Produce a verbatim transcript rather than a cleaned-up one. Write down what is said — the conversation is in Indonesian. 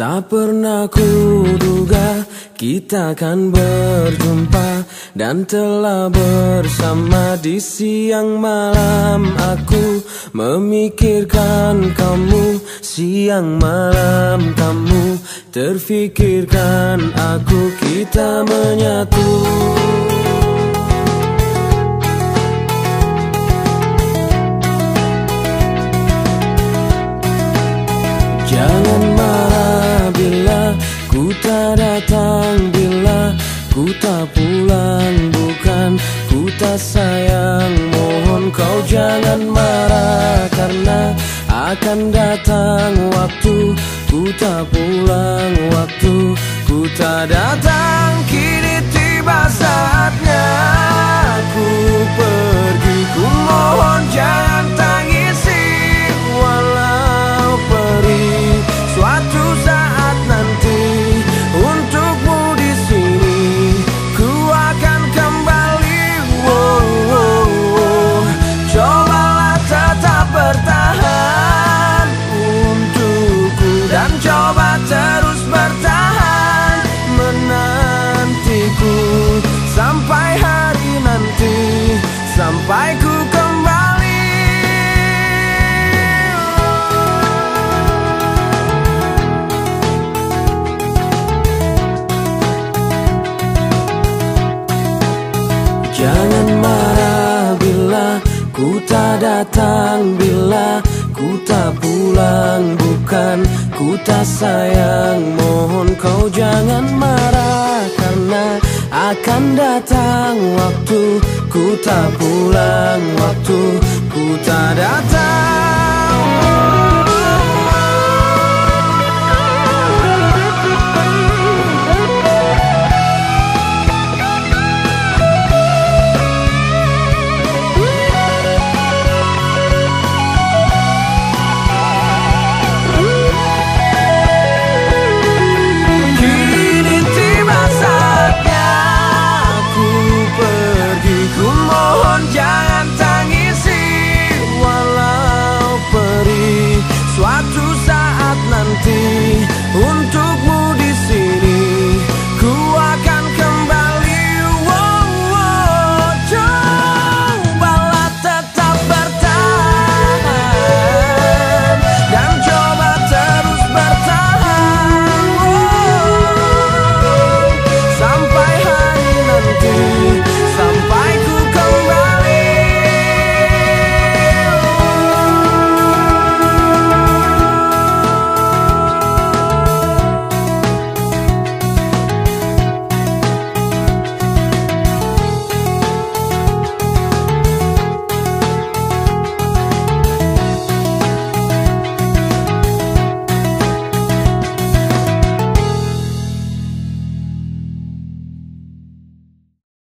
Tak pernah kuduga kita akan berjumpa dan telah bersama di siang malam. Aku memikirkan kamu, siang malam kamu terfikirkan aku, kita menyatu. Jangan marah bila ku tak datang, bila ku tak pulang, bukan ku tak sayang. Mohon kau jangan marah, karena akan datang waktu ku tak pulang, waktu ku tak datang. Kini tiba saatnya aku pergi, ku mohon jangan tangisi walau perih. Suatu saat nanti untukmu di sini ku akan kembali. Wow, wow, wow. Cobalah tetap bertahan untukku dan coba terus bertahan menantiku sampai hari nanti, sampai ku kembali. Jangan marah bila ku tak datang, bila ku tak pulang, bukan ku tak sayang. Mohon kau jangan marah, karena akan datang waktu ku tak pulang, waktu ku tak datang.